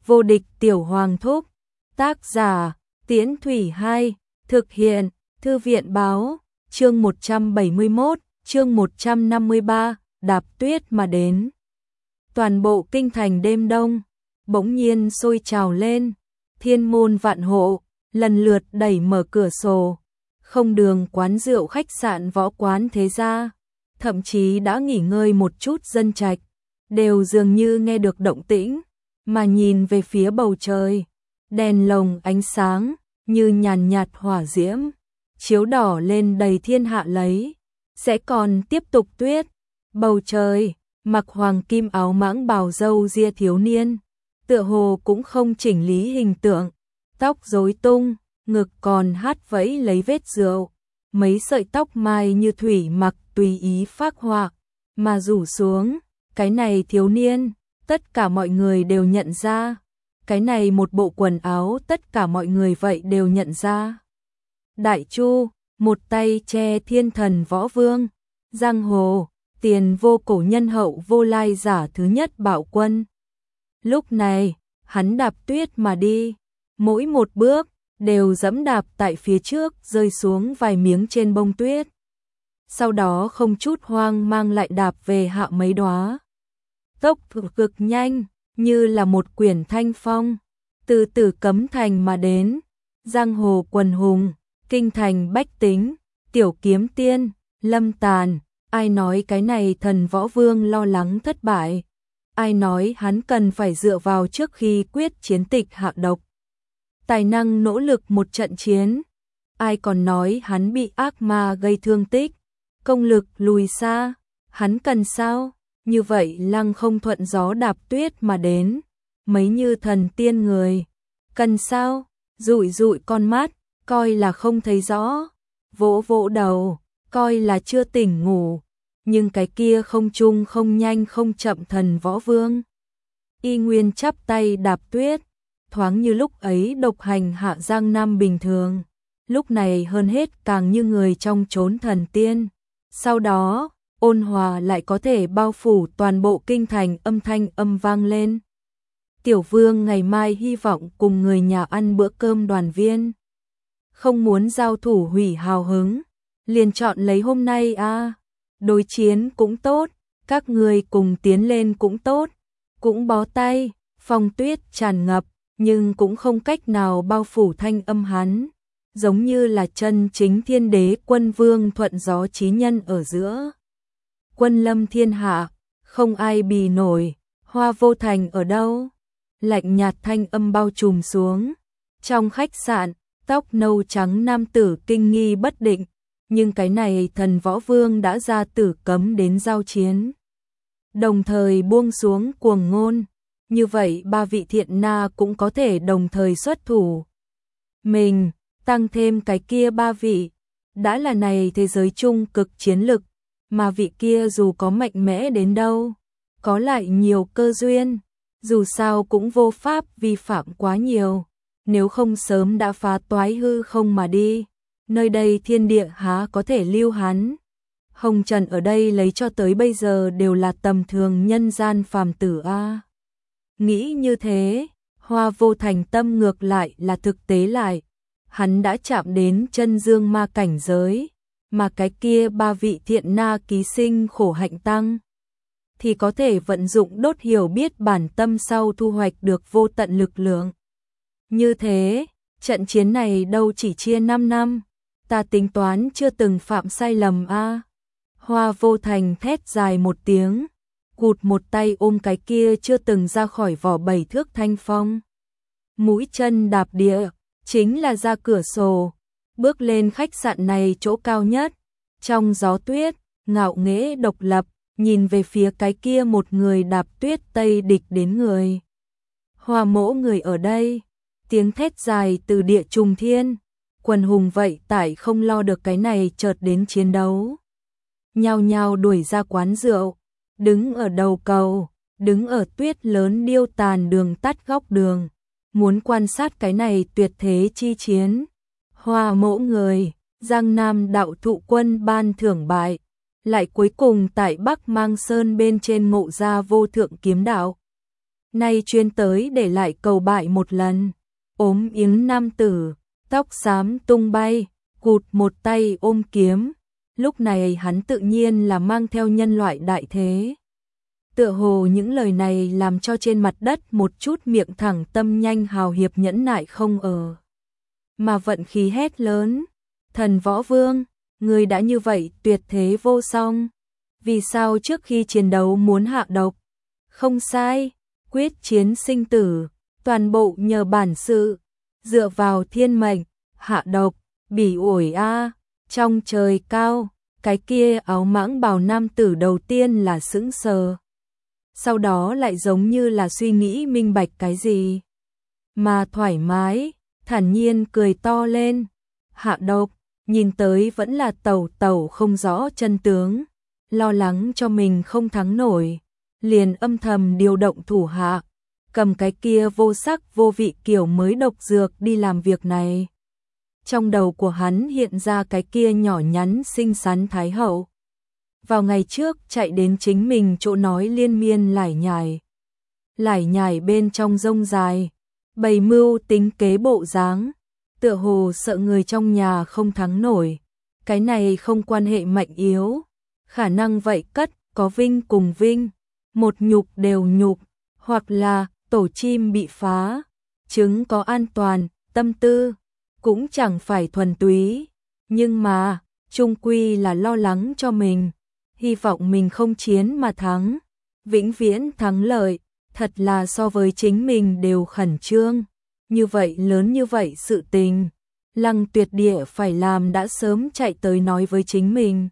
Vô địch tiểu hoàng thúc. Tác giả, Tiễn Thủy 2, thực hiện, Thư viện báo, chương 171, chương 153, đạp tuyết mà đến. Toàn bộ kinh thành đêm đông, bỗng nhiên sôi trào lên, thiên môn vạn hộ, lần lượt đẩy mở cửa sổ, không đường quán rượu khách sạn võ quán thế gia, thậm chí đã nghỉ ngơi một chút dân trạch, đều dường như nghe được động tĩnh, mà nhìn về phía bầu trời, đèn lồng ánh sáng, như nhàn nhạt hỏa diễm, chiếu đỏ lên đầy thiên hạ lấy, sẽ còn tiếp tục tuyết, bầu trời, mặc hoàng kim áo mãng bào râu ria thiếu niên, tựa hồ cũng không chỉnh lý hình tượng, tóc rối tung, ngực còn hát vẫy lấy vết rượu, mấy sợi tóc mai như thủy mặc tùy ý phác họa, mà rủ xuống, cái này thiếu niên, tất cả mọi người đều nhận ra, cái này một bộ quần áo tất cả mọi người vậy đều nhận ra. Đại Chu, một tay che thiên thần võ vương, giang hồ, tiền vô cổ nhân hậu vô lai giả thứ nhất Bảo Quân. Lúc này, hắn đạp tuyết mà đi, mỗi một bước đều dẫm đạp tại phía trước rơi xuống vài miếng trên bông tuyết. Sau đó không chút hoang mang lại đạp về hạ mấy đóa. Tốc cực nhanh, như là một quyển thanh phong, từ Tử Cấm Thành mà đến, giang hồ quần hùng, kinh thành bách tính, tiểu kiếm tiên, lâm tàn, ai nói cái này thần võ vương lo lắng thất bại, ai nói hắn cần phải dựa vào trước khi quyết chiến tịch hạ độc, tài năng nỗ lực một trận chiến, ai còn nói hắn bị ác ma gây thương tích, công lực lùi xa, hắn cần sao? Như vậy lăng không thuận gió đạp tuyết mà đến, mấy như thần tiên người, cần sao? Dụi dụi con mắt, coi là không thấy rõ, vỗ vỗ đầu, coi là chưa tỉnh ngủ, nhưng cái kia không trung không nhanh không chậm thần võ vương. Y nguyên chắp tay đạp tuyết, thoáng như lúc ấy độc hành hạ giang nam bình thường, lúc này hơn hết càng như người trong chốn thần tiên. Sau đó, ôn hòa lại có thể bao phủ toàn bộ kinh thành âm thanh âm vang lên. Tiểu vương ngày mai hy vọng cùng người nhà ăn bữa cơm đoàn viên. Không muốn giao thủ hủy hào hứng, liền chọn lấy hôm nay a. Đối chiến cũng tốt, các người cùng tiến lên cũng tốt, cũng bó tay, phong tuyết tràn ngập, nhưng cũng không cách nào bao phủ thanh âm hắn, giống như là chân chính thiên đế quân vương thuận gió chí nhân ở giữa. Quân lâm thiên hạ, không ai bì nổi, Hoa Vô Thành ở đâu? Lạnh nhạt thanh âm bao trùm xuống. Trong khách sạn, tóc nâu trắng nam tử kinh nghi bất định, nhưng cái này thần võ vương đã ra Tử Cấm đến giao chiến. Đồng thời buông xuống cuồng ngôn, như vậy ba vị thiện na cũng có thể đồng thời xuất thủ. Mình, tăng thêm cái kia ba vị, đã là này thế giới chung cực chiến lực. Mà vị kia dù có mạnh mẽ đến đâu, có lại nhiều cơ duyên, dù sao cũng vô pháp vi phạm quá nhiều, nếu không sớm đã phá toái hư không mà đi, nơi đây thiên địa há có thể lưu hắn. Hồng Trần ở đây lấy cho tới bây giờ đều là tầm thường nhân gian phàm tử a. Nghĩ như thế, Hoa Vô Thành tâm ngược lại là thực tế lại, hắn đã chạm đến chân dương ma cảnh giới. Mà cái kia ba vị thiện na ký sinh khổ hạnh tăng, thì có thể vận dụng đốt hiểu biết bản tâm sau thu hoạch được vô tận lực lượng. Như thế, trận chiến này đâu chỉ chia 5 năm, ta tính toán chưa từng phạm sai lầm a. Hoa Vô Thành thét dài một tiếng, cụt một tay ôm cái kia chưa từng ra khỏi vỏ 7 thước thanh phong. Mũi chân đạp địa, chính là ra cửa sổ. Bước lên khách sạn này chỗ cao nhất, trong gió tuyết, ngạo nghễ độc lập, nhìn về phía cái kia một người đạp tuyết tây địch đến người. Hoa mỗ người ở đây, tiếng thét dài từ địa trùng thiên, quần hùng vậy tại không lo được cái này chợt đến chiến đấu. Nhao nhao đuổi ra quán rượu, đứng ở đầu cầu, đứng ở tuyết lớn điêu tàn đường tắt góc đường, muốn quan sát cái này tuyệt thế chi chiến. Hoa mỗ người, Giang Nam đạo thụ quân ban thưởng bại, lại cuối cùng tại Bắc Mang Sơn bên trên ngộ ra vô thượng kiếm đạo. nay chuyên tới để lại cầu bại một lần. Ốm yếng nam tử, tóc xám tung bay, cụt một tay ôm kiếm. Lúc này hắn tự nhiên là mang theo nhân loại đại thế. Tựa hồ những lời này làm cho trên mặt đất một chút miệng thẳng tâm nhanh hào hiệp nhẫn nại không ở. Mà vận khí hét lớn, thần võ vương, người đã như vậy tuyệt thế vô song. Vì sao trước khi chiến đấu muốn hạ độc? Không sai, quyết chiến sinh tử, toàn bộ nhờ bản sự, dựa vào thiên mệnh, hạ độc, bỉ ổi a. Trong trời cao, cái kia áo mãng bào nam tử đầu tiên là sững sờ. Sau đó lại giống như là suy nghĩ minh bạch cái gì. Mà thoải mái, thản nhiên cười to lên. Hạ độc, nhìn tới vẫn là tẩu tẩu không rõ chân tướng. Lo lắng cho mình không thắng nổi. Liền âm thầm điều động thủ hạ. Cầm cái kia vô sắc vô vị kiểu mới độc dược đi làm việc này. Trong đầu của hắn hiện ra cái kia nhỏ nhắn xinh xắn thái hậu. Vào ngày trước chạy đến chính mình chỗ nói liên miên lải nhải bên trong rông dài, bày mưu tính kế bộ dáng, tựa hồ sợ người trong nhà không thắng nổi. Cái này không quan hệ mạnh yếu, khả năng vậy cất có vinh cùng vinh, một nhục đều nhục, hoặc là tổ chim bị phá, trứng có an toàn, tâm tư cũng chẳng phải thuần túy, nhưng mà chung quy là lo lắng cho mình, hy vọng mình không chiến mà thắng, vĩnh viễn thắng lợi, thật là so với chính mình đều khẩn trương. Như vậy lớn như vậy sự tình, Lăng Tuyệt Địa phải làm đã sớm chạy tới nói với chính mình.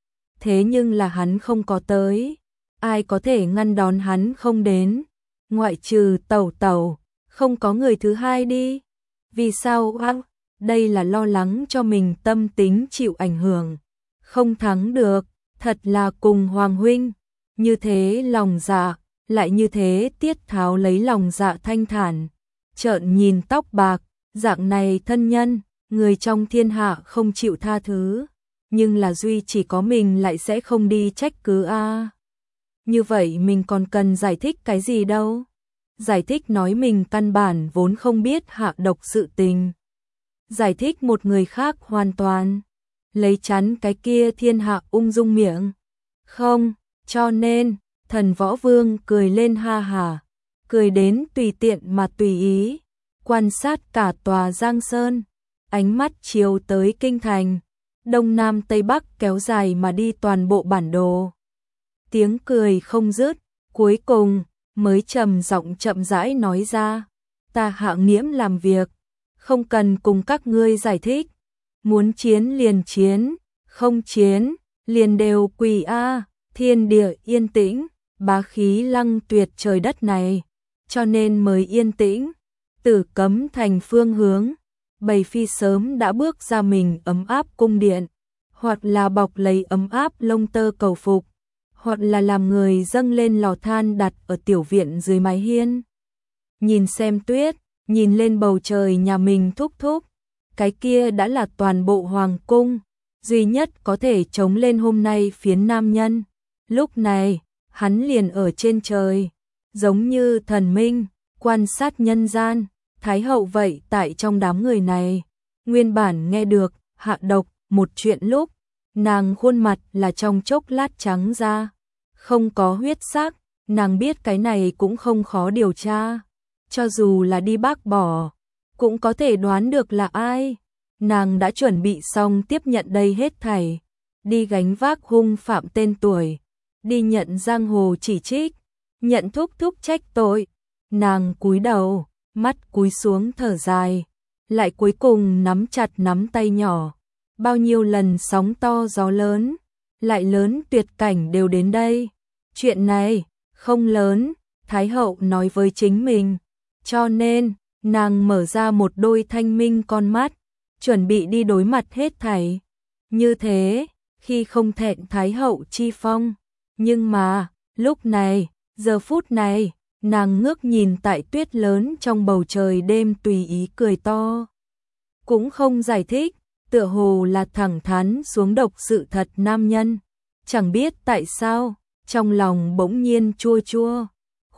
Thế nhưng là hắn không có tới, ai có thể ngăn đón hắn không đến, ngoại trừ tẩu tẩu, không có người thứ hai đi. Vì sao ác? Đây là lo lắng cho mình tâm tính chịu ảnh hưởng, không thắng được, thật là cùng Hoàng huynh, như thế lòng dạ, lại như thế tiết tháo lấy lòng dạ thanh thản, trợn nhìn tóc bạc, dạng này thân nhân, người trong thiên hạ không chịu tha thứ, nhưng là duy chỉ có mình lại sẽ không đi trách cứ a. Như vậy mình còn cần giải thích cái gì đâu? Giải thích nói mình căn bản vốn không biết hạ độc sự tình. Giải thích một người khác hoàn toàn lấy chắn cái kia thiên hạ ung dung miệng. Không, cho nên, thần võ vương cười lên ha hà, cười đến tùy tiện mà tùy ý, quan sát cả tòa Giang Sơn, ánh mắt chiếu tới kinh thành, đông nam tây bắc kéo dài mà đi toàn bộ bản đồ. Tiếng cười không dứt, cuối cùng mới trầm giọng chậm rãi nói ra, ta Hạ Nghiễm làm việc, không cần cùng các ngươi giải thích, muốn chiến liền chiến, không chiến, liền đều quỳ a. Thiên địa yên tĩnh, bá khí Lăng Tuyệt trời đất này, cho nên mới yên tĩnh. Tử Cấm thành phương hướng, bầy phi sớm đã bước ra mình ấm áp cung điện, hoặc là bọc lấy ấm áp lông tơ cầu phục, hoặc là làm người dâng lên lò than đặt ở tiểu viện dưới mái hiên. Nhìn xem tuyết, nhìn lên bầu trời nhà mình thúc thúc, cái kia đã là toàn bộ hoàng cung, duy nhất có thể chống lên hôm nay phiến nam nhân. Lúc này, hắn liền ở trên trời, giống như thần minh, quan sát nhân gian, thái hậu vậy tại trong đám người này. Nguyên bản nghe được hạ độc một chuyện lúc, nàng khuôn mặt là trong chốc lát trắng ra, không có huyết sắc, nàng biết cái này cũng không khó điều tra, cho dù là đi bác bỏ, cũng có thể đoán được là ai. Nàng đã chuẩn bị xong tiếp nhận đây hết thảy, đi gánh vác hung phạm tên tuổi, đi nhận giang hồ chỉ trích, nhận thúc thúc trách tội. Nàng cúi đầu, mắt cúi xuống thở dài, lại cuối cùng nắm chặt nắm tay nhỏ. Bao nhiêu lần sóng to gió lớn, lại lớn tuyệt cảnh đều đến đây. Chuyện này, không lớn, Thái hậu nói với chính mình. Cho nên, nàng mở ra một đôi thanh minh con mắt, chuẩn bị đi đối mặt hết thảy. Như thế, khi không thẹn Thái hậu chi phong. Nhưng mà, lúc này, giờ phút này, nàng ngước nhìn tại tuyết lớn trong bầu trời đêm tùy ý cười to. Cũng không giải thích, tựa hồ là thẳng thắn xuống độc sự thật nam nhân. Chẳng biết tại sao, trong lòng bỗng nhiên chua chua,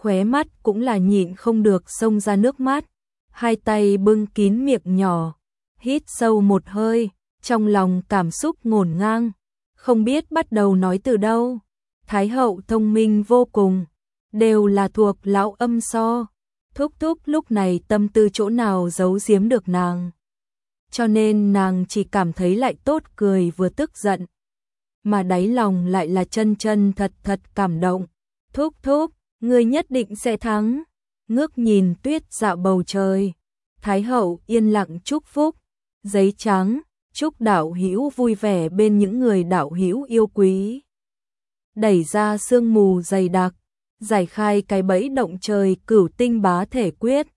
khóe mắt cũng là nhịn không được xông ra nước mắt, hai tay bưng kín miệng nhỏ, hít sâu một hơi, trong lòng cảm xúc ngổn ngang, không biết bắt đầu nói từ đâu. Thái hậu thông minh vô cùng, đều là thuộc lão âm so, thúc thúc lúc này tâm tư chỗ nào giấu giếm được nàng. Cho nên nàng chỉ cảm thấy lại tốt cười vừa tức giận, mà đáy lòng lại là chân chân thật thật cảm động. Thúc thúc, người nhất định sẽ thắng. Ngước nhìn tuyết dạo bầu trời, Thái hậu yên lặng chúc phúc, giấy trắng, chúc đạo hữu vui vẻ bên những người đạo hữu yêu quý. Đẩy ra sương mù dày đặc, giải khai cái bẫy động trời cửu tinh bá thể quyết.